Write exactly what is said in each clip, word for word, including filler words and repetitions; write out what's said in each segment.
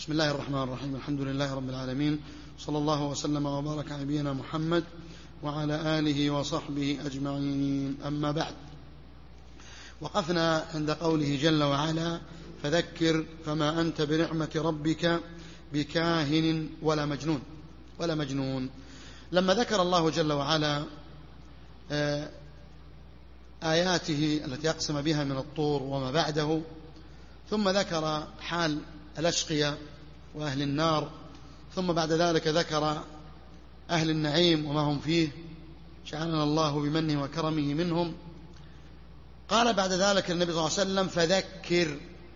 بسم الله الرحمن الرحيم. الحمد لله رب العالمين، صلى الله وسلم وبارك على نبينا محمد وعلى آله وصحبه أجمعين. أما بعد، وقفنا عند قوله جل وعلا: فذكر فما أنت بنعمة ربك بكاهن ولا مجنون ولا مجنون. لما ذكر الله جل وعلا آياته التي أقسم بها من الطور وما بعده، ثم ذكر حال الأشقياء وأهل النار، ثم بعد ذلك ذكر أهل النعيم وما هم فيه، جعلنا الله بمنه وكرمه منهم. قال بعد ذلك النبي صلى الله عليه وسلم: فذكر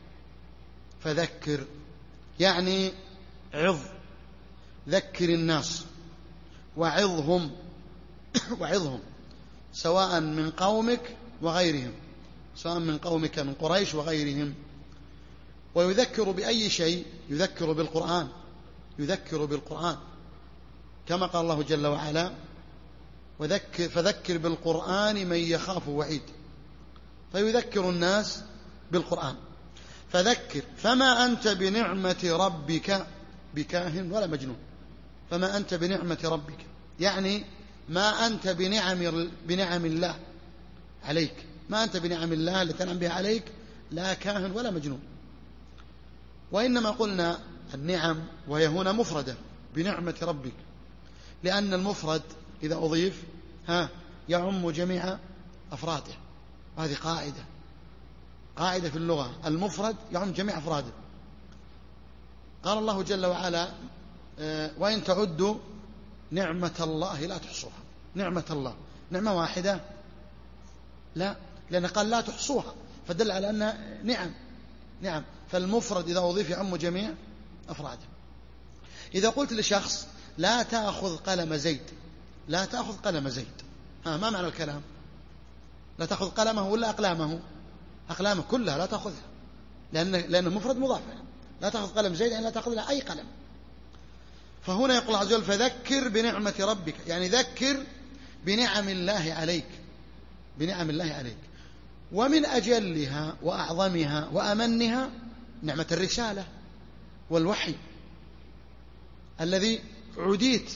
فذكر يعني عظ، ذكر الناس وعظهم وعظهم سواء من قومك وغيرهم، سواء من قومك من قريش وغيرهم. ويذكر بأي شيء؟ يذكر بالقرآن، يذكر بالقرآن كما قال الله جل وعلا: وذكر فذكر بالقرآن من يخاف وعيد. فيذكر الناس بالقرآن. فذكر فما أنت بنعمة ربك بكاهن ولا مجنون. فما أنت بنعمة ربك يعني ما أنت بنعم بنعم الله عليك، ما أنت بنعم الله التي تنعم بها عليك لا كاهن ولا مجنون. وإنما قلنا النعم وهي هنا مفردة بنعمة ربك، لأن المفرد إذا أضيف ها يعم جميع أفراده، وهذه قاعدة قاعدة في اللغة، المفرد يعم جميع أفراده. قال الله جل وعلا: وإن تعدوا نعمة الله لا تحصوها. نعمة الله نعمة واحدة؟ لا، لأن قال لا تحصوها، فدل على أنها نعم نعم فالمفرد إذا أضيف يعم جميع أفراده. إذا قلت لشخص: لا تأخذ قلم زيد، لا تأخذ قلم زيد، ها ما معنى الكلام؟ لا تأخذ قلمه ولا أقلامه؟ أقلامه كلها لا تأخذها، لأن لأنه مفرد مضاف. لا تأخذ قلم زيد يعني لا تأخذ لها أي قلم. فهنا يقول الله عز وجل: فذكر بنعمة ربك، يعني ذكر بنعم الله عليك، بنعم الله عليك. ومن أجلها وأعظمها وأمنها نعمة الرسالة والوحي الذي عديت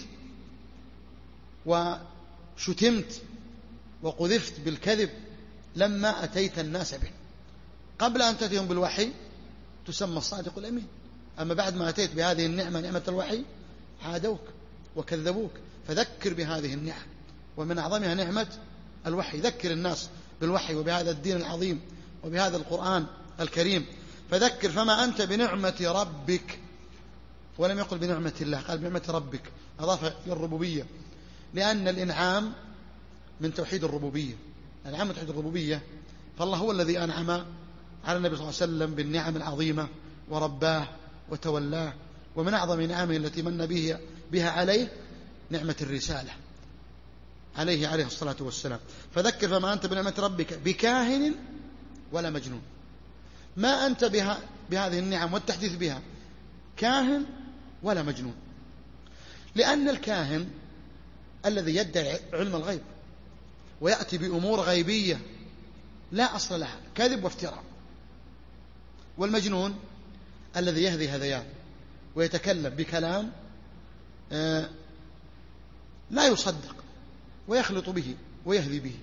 وشتمت وقذفت بالكذب لما أتيت الناس به. قبل أن تأتيهم بالوحي تسمى الصادق الأمين، أما بعد ما أتيت بهذه النعمة نعمة الوحي عادوك وكذبوك. فذكر بهذه النعم، ومن أعظمها نعمة الوحي. ذكر الناس بالوحي وبهذا الدين العظيم وبهذا القرآن الكريم. فذكر فما أنت بنعمة ربك، ولم يقل بنعمة الله، قال بنعمة ربك، أضاف إلى الربوبية، لأن الإنعام من توحيد الربوبية. الإنعام من توحيد الربوبية، فالله هو الذي أنعم على النبي صلى الله عليه وسلم بالنعم العظيمة ورباه وتولاه. ومن أعظم نعمه التي من به بها عليه نعمة الرسالة عليه عليه الصلاة والسلام. فذكر فما أنت بنعمة ربك بكاهن ولا مجنون. ما أنت بها بهذه النعم والتحديث بها كاهن ولا مجنون، لأن الكاهن الذي يدعي علم الغيب ويأتي بأمور غيبية لا أصل لها، كذب وافتراء. والمجنون الذي يهذي هذيان ويتكلم بكلام آه لا يصدق ويخلط به ويهذي به.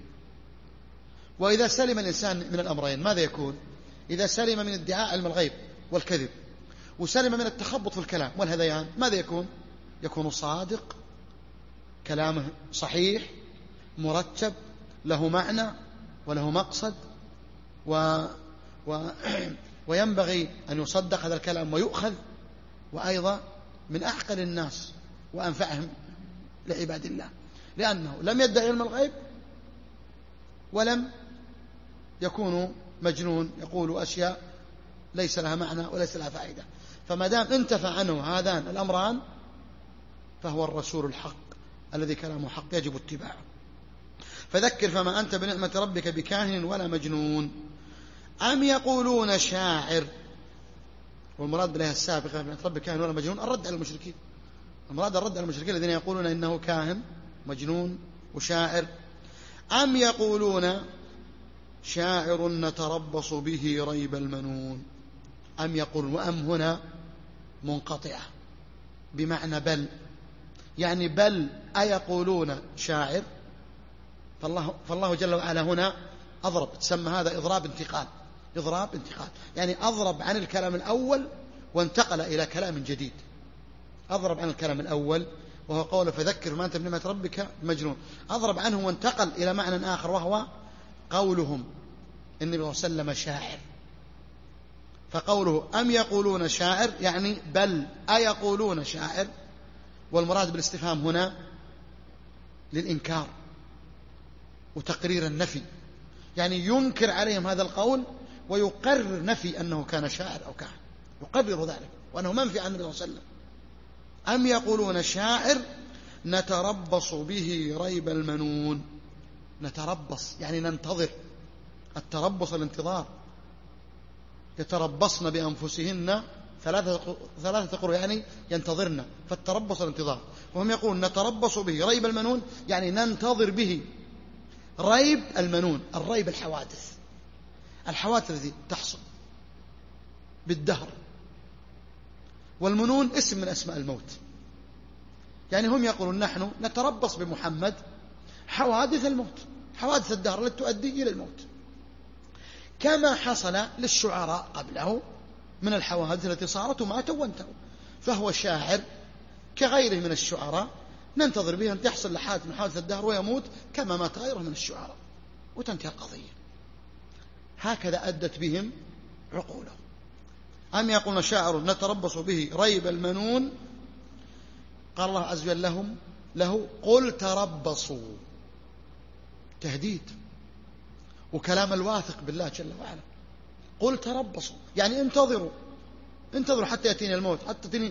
وإذا سلم الإنسان من الأمرين ماذا يكون؟ إذا سلم من ادعاء علم الغيب والكذب وسلم من التخبط في الكلام والهذيان ماذا يكون؟ يكون صادق، كلامه صحيح مرتب، له معنى وله مقصد، و... و... وينبغي أن يصدق هذا الكلام ويؤخذ، وأيضا من أعقل الناس وأنفعهم لعباد الله، لأنه لم يدعي علم الغيب ولم يكون مجنون يقول أشياء ليس لها معنى وليس لها فائدة. فما دام انتفع عنه هذان الأمران فهو الرسول الحق الذي كلامه حق يجب اتباعه. فذكر فما أنت بنعمة ربك بكاهن ولا مجنون. أم يقولون شاعر، والمراد بها السابقة بنعمة ربك كاهن ولا مجنون الرد على المشركين، المراد الرد على المشركين الذين يقولون إنه كاهن مجنون وشاعر. أم يقولون شاعر نتربص به ريب المنون. أم يقولون، وأم هنا منقطعة بمعنى بل، يعني بل أيقولون شاعر. فالله, فالله جل وعلا هنا أضرب، تسمى هذا إضراب انتقال، إضراب انتقال، يعني أضرب عن الكلام الأول وانتقل إلى كلام جديد. أضرب عن الكلام الأول وهو قوله فذكر ما أنت بنعمة ربك مجنون، أضرب عنه وانتقل إلى معنى آخر وهو قولهم النبي صلى الله عليه وسلم شاعر. فقوله أم يقولون شاعر يعني بل أيقولون شاعر، والمراد بالاستفهام هنا للإنكار وتقرير النفي، يعني ينكر عليهم هذا القول ويقرر نفي أنه كان شاعر أو كاهن، يقرر ذلك وأنه منفي عن النبي صلى الله عليه وسلم. أم يقولون شاعر نتربص به ريب المنون. نتربص يعني ننتظر، التربص الانتظار. يتربصن بأنفسهن ثلاثة ثلاثة قروء يعني ينتظرن، فالتربص الانتظار. وهم يقولون نتربص به ريب المنون يعني ننتظر به ريب المنون. الريب الحوادث، الحوادث التي تحصل بالدهر، والمنون اسم من أسماء الموت. يعني هم يقولون نحن نتربص بمحمد حوادث الموت، حوادث الدهر التي تؤدي إلى الموت، كما حصل للشعراء قبله من الحوادث التي صارت وماتوا وانتهوا. فهو شاعر كغيره من الشعراء، ننتظر به أن تحصل لحادث من حوادث الدهر ويموت كما مات غيره من الشعراء وتنتهي القضية. هكذا أدت بهم عقولهم. أم يقولون شاعر نتربص به ريب المنون، قال الله عز وجل لهم له قل تربصوا، تهديد وكلام الواثق بالله جل وعلا. قل تربصوا يعني انتظروا، انتظروا حتى يأتيني الموت، حتى تأتيني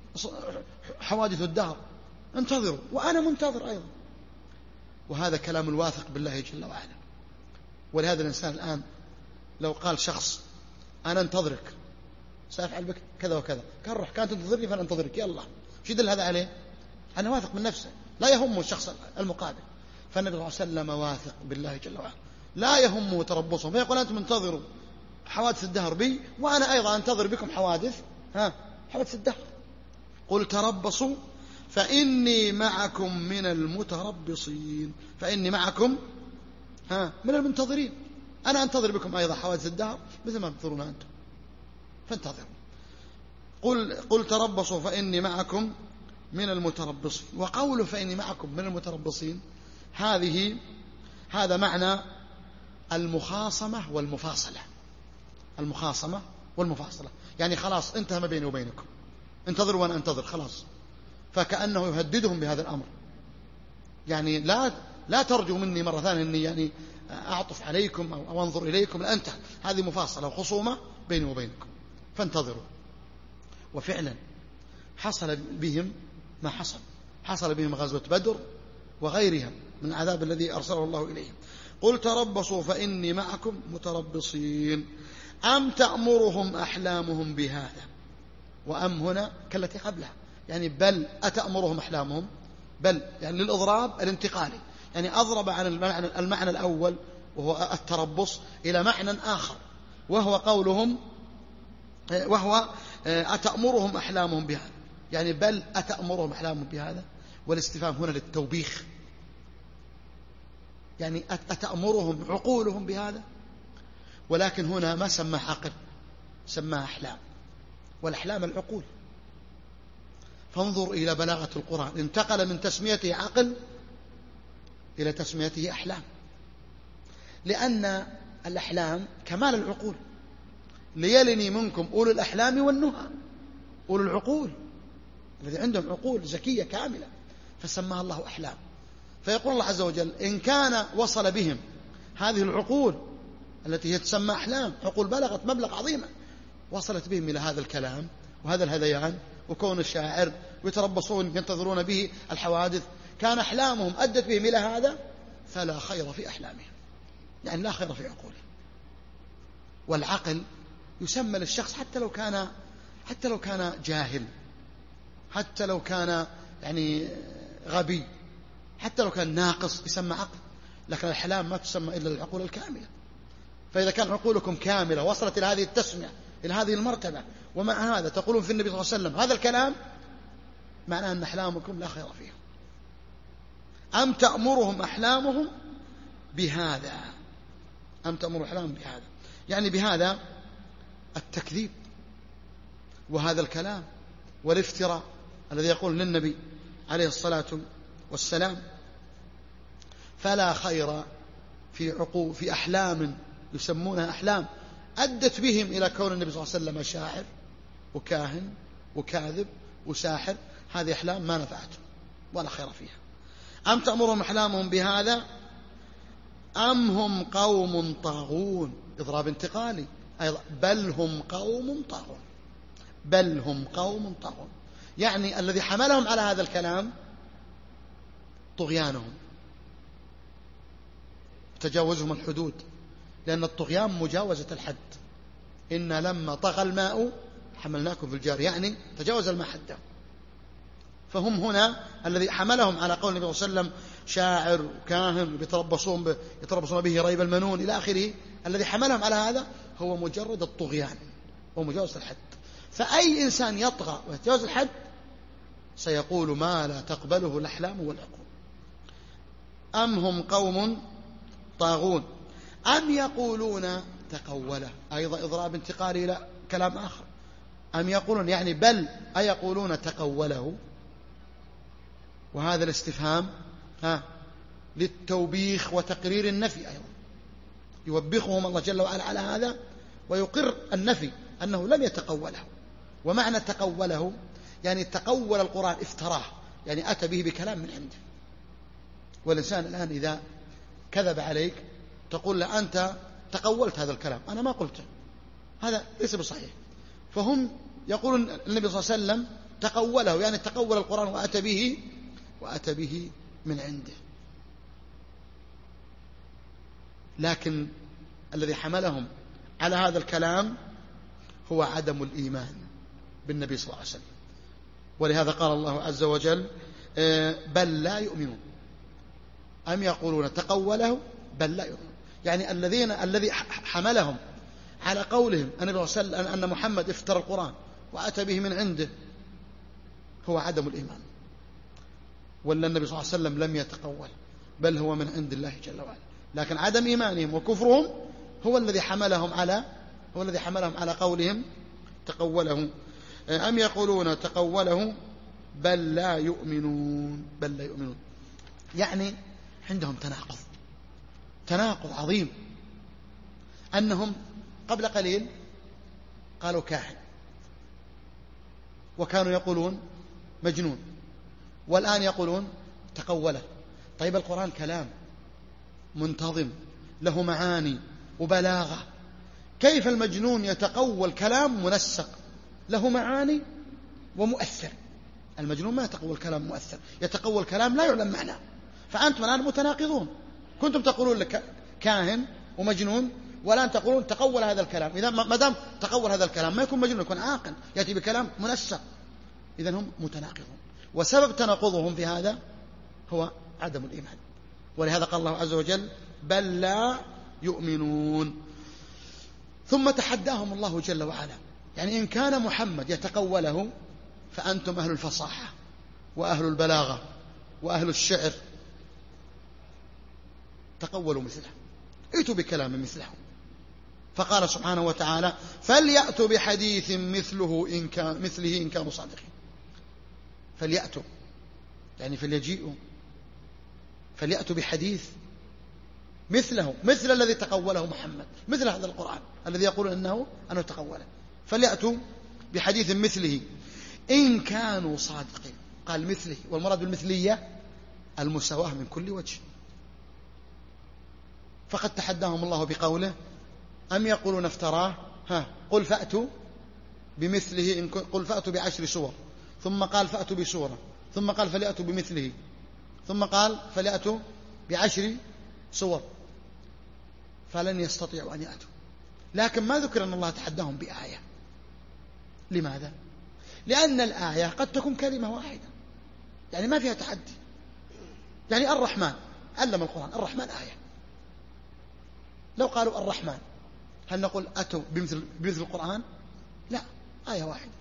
حوادث الدهر، انتظروا وأنا منتظر أيضا. وهذا كلام الواثق بالله جل وعلا. ولهذا الإنسان الآن لو قال شخص أنا انتظرك سأفعل بك كذا وكذا، كان روح كانت تنتظرني فأنا انتظرك، يلا وش يدل هذا عليه؟ أنا واثق من نفسه، لا يهمه الشخص المقابل. فالنبي صلى الله عليه وسلم واثق بالله جل وعلا، لا يهمه تربصهم، فيقول أنتم انتظروا حوادث الدهر بي وأنا أيضا أنتظر بكم حوادث ها حوادث الدهر. قل تربصوا فإني معكم من المتربصين، فإني معكم ها من المنتظرين، أنا أنتظر بكم أيضا حوادث الدهر مثل ما تنتظرون أنتم، فانتظروا. قل, قل تربصوا فإني معكم من المتربصين. وقوله فإني معكم من المتربصين هذه هذا معنى المخاصمة والمفاصلة. المخاصمة والمفاصلة يعني خلاص انتهى ما بيني وبينكم، انتظروا وأنا أنتظر خلاص. فكأنه يهددهم بهذا الأمر، يعني لا لا ترجوا مني مرة ثانية أني يعني أعطف عليكم أو أنظر إليكم، لا، انتهى، هذه مفاصلة وخصومة بيني وبينكم فانتظروا. وفعلا حصل بهم ما حصل، حصل بهم غزوة بدر وغيرها من العذاب الذي أرسله الله إليهم. قل تربصوا فإني معكم متربصين. أم تأمرهم أحلامهم بهذا، وأم هنا كالتي قبلها، يعني بل أتأمرهم أحلامهم، بل يعني للإضراب الانتقالي، يعني أضرب عن المعنى, المعنى الأول وهو التربص إلى معنى آخر وهو قولهم وهو أتأمرهم أحلامهم بهذا، يعني بل أتأمرهم أحلامهم بهذا، والاستفهام هنا للتوبيخ، يعني أتأمرهم عقولهم بهذا، ولكن هنا ما سمى عقل، سمى أحلام، والأحلام العقول. فانظر إلى بلاغة القرآن، انتقل من تسميته عقل إلى تسميته أحلام، لأن الأحلام كمال العقول. ليلني منكم أولو الأحلام والنهى، أولو العقول الذي عندهم عقول زكية كاملة، فسماها الله أحلام. فيقول الله عز وجل إن كان وصل بهم هذه العقول التي هي تسمى أحلام، عقول بلغت مبلغ عظيمة، وصلت بهم إلى هذا الكلام وهذا الهذيان وكون الشاعر ويتربصون ينتظرون به الحوادث، كان أحلامهم أدت بهم إلى هذا، فلا خير في أحلامهم، يعني لا خير في عقولهم. والعقل يسمى للشخص حتى لو كان حتى لو كان جاهل، حتى لو كان يعني غبي، حتى لو كان ناقص يسمى عقل، لكن الأحلام ما تسمى إلا العقول الكاملة. فإذا كان عقولكم كاملة وصلت إلى هذه التسمية إلى هذه المرتبة، ومع هذا تقولون في النبي صلى الله عليه وسلم هذا الكلام، معناه أن أحلامكم لا خير فيها. أم تأمرهم أحلامهم بهذا، أم تأمر أحلامهم بهذا، يعني بهذا التكذيب وهذا الكلام والافتراء الذي يقول للنبي عليه الصلاة والسلام. فلا خير في عقول في أحلام يسمونها أحلام أدت بهم إلى كون النبي صلى الله عليه وسلم شاعر وكاهن وكاذب وساحر. هذه أحلام ما نفعتهم ولا خير فيها. أم تأمرهم أحلامهم بهذا أم هم قوم طاغون، إضراب انتقالي أيضا، بل هم قوم طاغون، بل هم قوم طاغون، يعني الذي حملهم على هذا الكلام طغيانهم، تجاوزهم الحدود، لأن الطغيان مجاوزة الحد. إن لما طغى الماء حملناكم في الجار، يعني تجاوز الماء حده. فهم هنا الذي حملهم على قول النبي صلى الله عليه وسلم شاعر وكاهن يتربصون يتربصون به ريب المنون إلى آخره، الذي حملهم على هذا هو مجرد الطغيان ومجاوزة الحد. فأي إنسان يطغى ويتجاوز الحد سيقول ما لا تقبله الأحلام والعقول. أم هم قوم طاغون أم يقولون تقوله، أيضا إضراب انتقالي إلى كلام آخر. أم يقولون يعني بل أيقولون تقوله، وهذا الاستفهام ها للتوبيخ وتقرير النفي أيضا، يوبخهم الله جل وعلا على هذا ويقر النفي أنه لم يتقوله. ومعنى تقوله يعني تقول القرآن، افتراه، يعني أتى به بكلام من عنده. والإنسان الآن إذا كذب عليك تقول له أنت تقولت هذا الكلام، أنا ما قلته، هذا ليس بصحيح. فهم يقولون النبي صلى الله عليه وسلم تقوله، يعني تقول القرآن وأتى به وأتى به من عنده. لكن الذي حملهم على هذا الكلام هو عدم الإيمان بالنبي صلى الله عليه وسلم. ولهذا قال الله عز وجل بل لا يؤمنون. أم يقولون تقوله بل لا يؤمنون، يعني الذين الذي حملهم على قولهم النبي صلى الله عليه وسلم أن محمد افترى القرآن وأتى به من عنده هو عدم الإيمان. ولا النبي صلى الله عليه وسلم لم يتقول، بل هو من عند الله جل وعلا. لكن عدم إيمانهم وكفرهم هو الذي حملهم على هو الذي حملهم على قولهم تقوله. أم يقولون تقوله بل لا يؤمنون، بل لا يؤمنون، يعني عندهم تناقض تناقض عظيم. أنهم قبل قليل قالوا كاهن، وكانوا يقولون مجنون، والآن يقولون تقوله. طيب القرآن كلام منتظم له معاني وبلاغة، كيف المجنون يتقول كلام منسق له معاني ومؤثر؟ المجنون ما يتقول كلام مؤثر، يتقول كلام لا يعلم معناه. فأنتم الآن متناقضون، كنتم تقولون لك كاهن ومجنون، والآن تقولون تقول هذا الكلام. إذا ما دام تقول هذا الكلام ما يكون مجنون، يكون عاقل، يأتي بكلام منسق. إذا هم متناقضون، وسبب تناقضهم في هذا هو عدم الإيمان. ولهذا قال الله عز وجل بل لا يؤمنون. ثم تحداهم الله جل وعلا، يعني إن كان محمد يتقوله فأنتم أهل الفصاحة وأهل البلاغة وأهل الشعر، تقولوا مثله، ائتوا بكلام مثله. فقال سبحانه وتعالى فليأتوا بحديث مثله إن كان مثله إن كانوا صادقين. فليأتوا يعني فليجيئوا، فليأتوا بحديث مثله، مثل الذي تقوله محمد، مثل هذا القرآن الذي يقول أنه أنه تقوله. فليأتوا بحديث مثله إن كانوا صادقين. قال مثله، والمراد بالمثلية المساواة من كل وجه. فقد تحداهم الله بقوله أم يقولون افتراه، ها قل فأتوا بمثله إن قل فأتوا بعشر سور، ثم قال فأتوا بسورة، ثم قال فليأتوا بمثله، ثم قال فليأتوا بعشر سور، فلن يستطيعوا أن يأتوا. لكن ما ذكر أن الله تحداهم بآية. لماذا؟ لأن الآية قد تكون كلمة واحدة، يعني ما فيها تحدي. يعني الرحمن علم القرآن، الرحمن آية. لو قالوا الرحمن هل نقول أتوا بمثل, بمثل القرآن؟ لا، آية واحدة.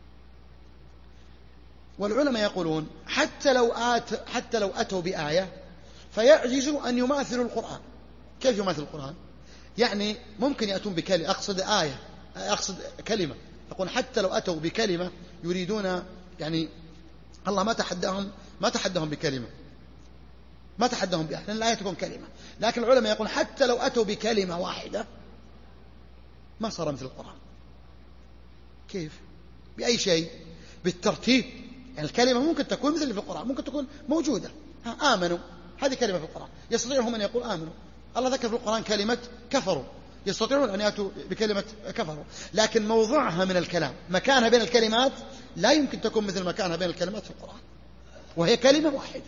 والعلماء يقولون حتى لو آت حتى لو أتوا بآية فيعجزوا أن يماثلوا القرآن. كيف يماثل القرآن؟ يعني ممكن يأتون بكلمة، أقصد آية، أقصد كلمة، يقول حتى لو أتوا بكلمة يريدون، يعني الله ما تحداهم ما تحداهم بكلمة، ما تحداهم بآية، لأن الآية تكون كلمة. لكن العلماء يقول حتى لو أتوا بكلمة واحدة ما صار مثل القرآن. كيف؟ بأي شيء؟ بالترتيب. يعني الكلمة ممكن تكون مثل في القرآن، ممكن تكون موجودة. ها آمنوا، هذه كلمة في القرآن، يستطيعهم أن يقول آمنوا. الله ذكر في القرآن كلمة كفروا، يستطيعون أن يأتوا بكلمة كفروا، لكن موضعها من الكلام، مكانها بين الكلمات لا يمكن تكون مثل مكانها بين الكلمات في القرآن، وهي كلمة واحدة.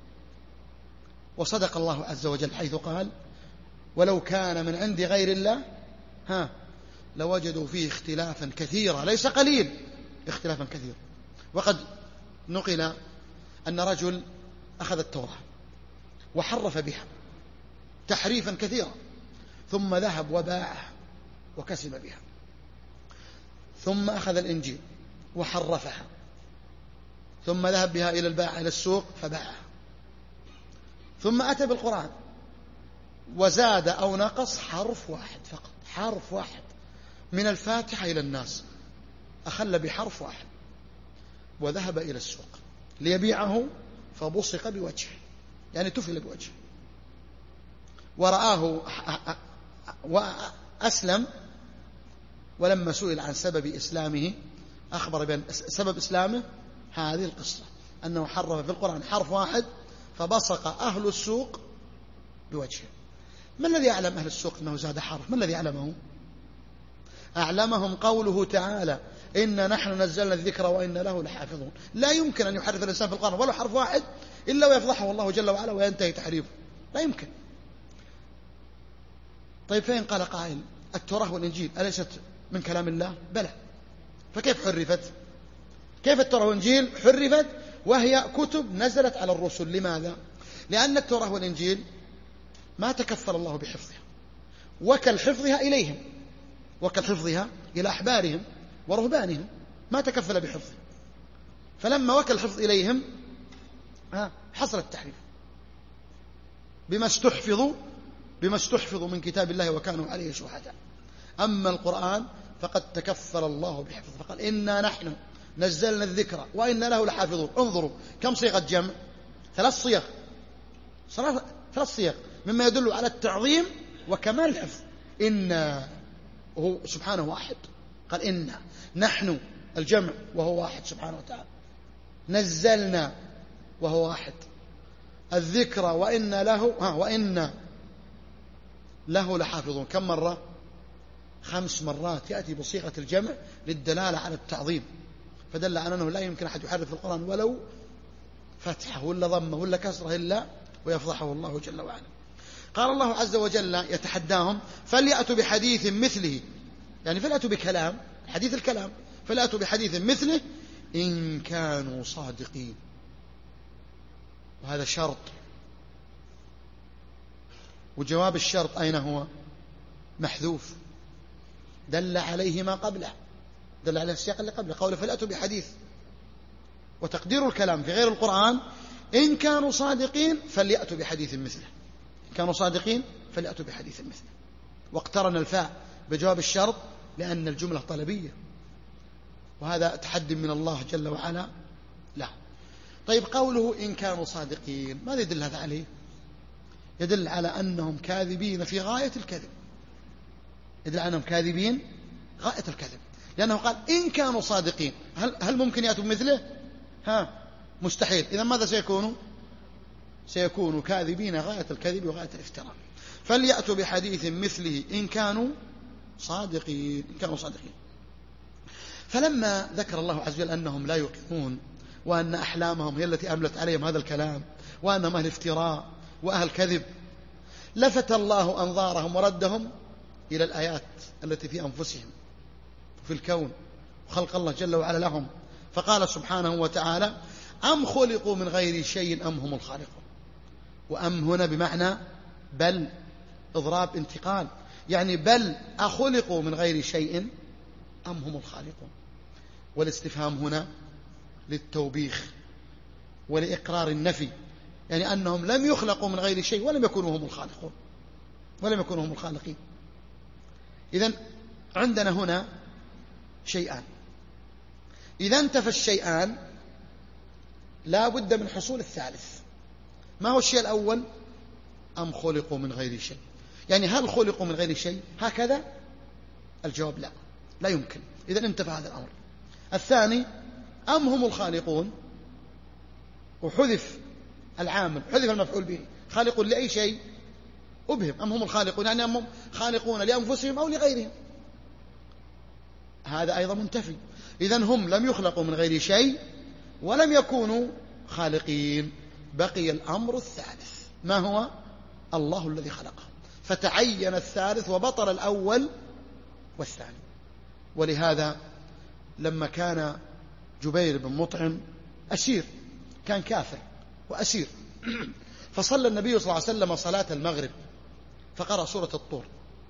وصدق الله عز وجل حيث قال ولو كان من عند غير الله ها لوجدوا فيه اختلافا كثيرا، ليس قليل، اختلافا كثيرا. وقد نقل أن رجل أخذ التوراة وحرف بها تحريفا كثيرا، ثم ذهب وباعه وكسب بها. ثم أخذ الإنجيل وحرفها، ثم ذهب بها إلى الباعة إلى السوق فباعها. ثم أتى بالقرآن وزاد أو نقص حرف واحد فقط، حرف واحد من الفاتحة إلى الناس، أخل بحرف واحد وذهب إلى السوق ليبيعه، فبصق بوجهه، يعني تفل بوجهه، ورآه وأسلم. ولما سئل عن سبب إسلامه أخبر بأن سبب إسلامه هذه القصة، أنه حرف في القرآن حرف واحد فبصق أهل السوق بوجهه. ما الذي يعلم أهل السوق أنه زاد حرف؟ ما الذي يعلمه؟ أعلمهم قوله تعالى إنا نحن نزلنا الذكر وإنا له لحافظون. لا يمكن أن يحرف الإنسان في القرآن ولو حرف واحد إلا ويفضحه الله جل وعلا وينتهي تحريفه، لا يمكن. طيب فإن قال قائل التوراة والإنجيل أليست من كلام الله؟ بلى، فكيف حرفت؟ كيف التوراة والإنجيل حرفت وهي كتب نزلت على الرسل؟ لماذا؟ لأن التوراة والإنجيل ما تكفل الله بحفظها، وكل حفظها إليهم، وكل حفظها إلى أحبارهم ورهبانهم، ما تكفل بحفظها. فلما وكل الحفظ إليهم حصل التحريف بما استحفظوا بما استحفظوا من كتاب الله وكانوا عليه شهداء. أما القرآن فقد تكفل الله بحفظه، فقال إنا نحن نزلنا الذكر وإنا له لحافظون. انظروا كم صيغة جمع، ثلاث صيغ، ثلاث صيغ مما يدل على التعظيم وكمال الحفظ. إنا وهو سبحانه واحد، قال إنا نحن الجمع وهو واحد سبحانه وتعالى، نزلنا وهو واحد، الذكر وإنا له ها وإنا له لحافظون. كم مرة؟ خمس مرات يأتي بصيغة الجمع للدلالة على التعظيم، فدل على أنه لا يمكن أحد يحرف القرآن ولو فتحه ولا ضمه ولا كسره إلا ويفضحه الله جل وعلا. قال الله عز وجل يتحداهم فليأتوا بحديث مثله، يعني فليأتوا بكلام، حديث الكلام، فليأتوا بحديث مثله إن كانوا صادقين. وهذا شرط، وجواب الشرط أين هو؟ محذوف، دل عليه ما قبله، دل على السياق اللي قبله، قوله فليأتوا بحديث. وتقدير الكلام في غير القرآن إن كانوا صادقين فليأتوا بحديث مثله، إن كانوا صادقين فليأتوا بحديث مثله. واقترن الفاء بجواب الشرط لأن الجملة طلبية، وهذا تحدي من الله جل وعلا لا. طيب قوله إن كانوا صادقين ماذا يدل هذا عليه؟ يدل على أنهم كاذبين في غاية الكذب، يدل على أنهم كاذبين غاية الكذب، لأنه قال إن كانوا صادقين. هل, هل ممكن يأتوا بمثله؟ ها مستحيل. إذا ماذا سيكونوا؟ سيكونوا كاذبين غاية الكذب وغاية الافتراء. فليأتوا بحديث مثله إن كانوا صادقين، إن كانوا صادقين. فلما ذكر الله عز وجل أنهم لا يوقنون، وأن أحلامهم هي التي أملت عليهم هذا الكلام، وأنهم أهل افتراء وأهل كذب، لفت الله أنظارهم وردهم إلى الآيات التي في أنفسهم وفي الكون وخلق الله جل وعلا لهم، فقال سبحانه وتعالى أم خلقوا من غير شيء أم هم الخالقون. وأم هنا بمعنى بل، إضراب انتقال، يعني بل أخلقوا من غير شيء أم هم الخالقون. والاستفهام هنا للتوبيخ ولإقرار النفي، يعني أنهم لم يخلقوا من غير شيء ولم يكونوا هم الخالقون ولم يكونوا هم الخالقين. إذن عندنا هنا شيئان، إذا انتفى الشيئان لا بد من حصول الثالث. ما هو الشيء الأول؟ أم خلقوا من غير شيء، يعني هل خلقوا من غير شيء هكذا؟ الجواب لا، لا يمكن. إذن انتفى هذا الأمر. الثاني أم هم الخالقون، وحذف العامل، حذف المفعول به، خالقون لأي شيء أبهم، أم هم الخالقون يعني أم هم خالقون لأنفسهم أو لغيرهم، هذا أيضا منتفي. إذن هم لم يخلقوا من غير شيء ولم يكونوا خالقين. بقي الأمر الثالث، ما هو؟ الله الذي خلقهم، فتعين الثالث وبطل الأول والثاني. ولهذا لما كان جبير بن مطعم أسير، كان كافر وأسير، فصلى النبي صلى الله عليه وسلم صلاة المغرب فقرأ سورة الطور.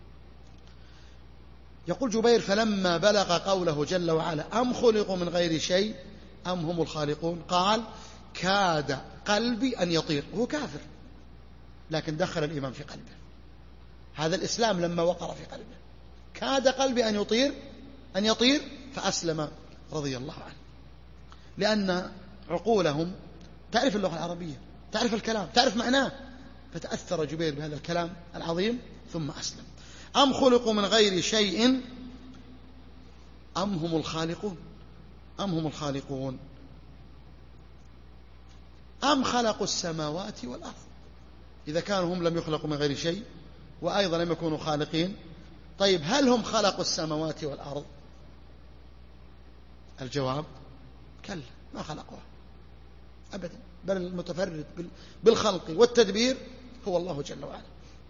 يقول جبير: فلما بلغ قوله جل وعلا أم خلقوا من غير شيء أم هم الخالقون، قال: كاد قلبي أن يطير. وهو كافر لكن دخل الإيمان في قلبه، هذا الإسلام لما وقر في قلبه، كاد قلبي أن يطير أن يطير فأسلم رضي الله عنه، لأن عقولهم تعرف اللغة العربية، تعرف الكلام، تعرف معناه، فتأثر جبير بهذا الكلام العظيم ثم أسلم. أم خلقوا من غير شيء أم هم الخالقون أم هم الخالقون أم خلقوا السماوات والأرض. إذا كانوا هم لم يخلقوا من غير شيء وأيضا لم يكونوا خالقين، طيب هل هم خلقوا السماوات والأرض؟ الجواب: كلا، ما خلقوها أبدا، بل المتفرد بالخلق والتدبير هو الله جل وعلا.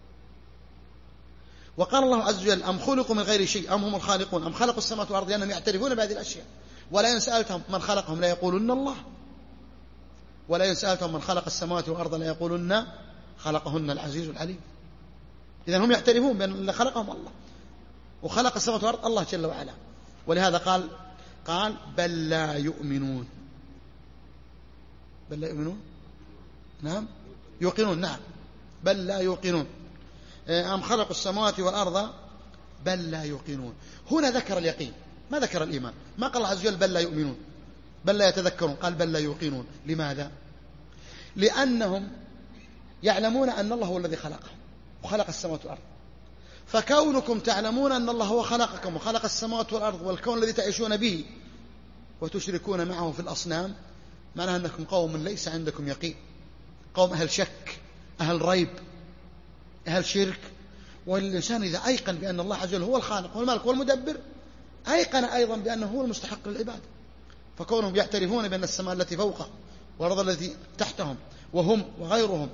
وقال الله عز وجل: أم خلقوا من غير شيء أم هم الخالقون أم خلقوا السماوات والأرض، لأنهم يعترفون بهذه الأشياء. ولا إن سألتهم من خلقهم لا يقولون الله، ولا إن سألتهم من خلق السماوات والأرض لا يقولون خلقهن العزيز العليم. إذن هم يعترفون بأن اللي خلقهم الله، وخلق السماوات والأرض الله جل وعلا. ولهذا قال قال بل لا يؤمنون. بل لا يؤمنون، نعم يوقنون، نعم بل لا يوقنون. أم خلقوا السماوات والأرض بل لا يوقنون. هنا ذكر اليقين، ما ذكر الإيمان. ما قال الله عز وجل بل لا يؤمنون، بل لا يتذكرون، قال بل لا يوقنون. لماذا؟ لأنهم يعلمون أن الله هو الذي خلقهم وخلق السماوات والأرض، فكونكم تعلمون أن الله هو خلقكم وخلق السماوات والأرض والكون الذي تعيشون به وتشركون معه في الأصنام، معناها أنكم قوم ليس عندكم يقين، قوم أهل شك، أهل ريب، أهل شرك. والإنسان إذا أيقن بأن الله عز وجل هو الخالق والمالك والمدبر، أيقن أيضا بأنه هو المستحق للعبادة. فكونهم يعترفون بأن السماء التي فوقه والأرض التي تحتهم وهم وغيرهم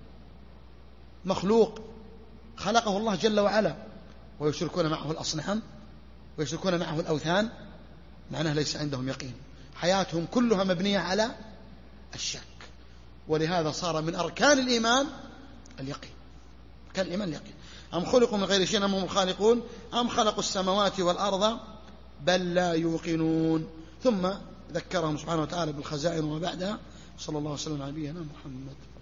مخلوق خلقه الله جل وعلا، ويشركون معه الأصنام ويشركون معه الأوثان، معناه ليس عندهم يقين، حياتهم كلها مبنية على الشك. ولهذا صار من أركان الإيمان اليقين، كان الإيمان اليقين. أم خلقوا من غير شيء أم هم الخالقون أم خلقوا السماوات والأرض بل لا يوقنون. ثم ذكرهم سبحانه وتعالى بالخزائن وما بعدها. صلى الله وسلم على نبينا محمد.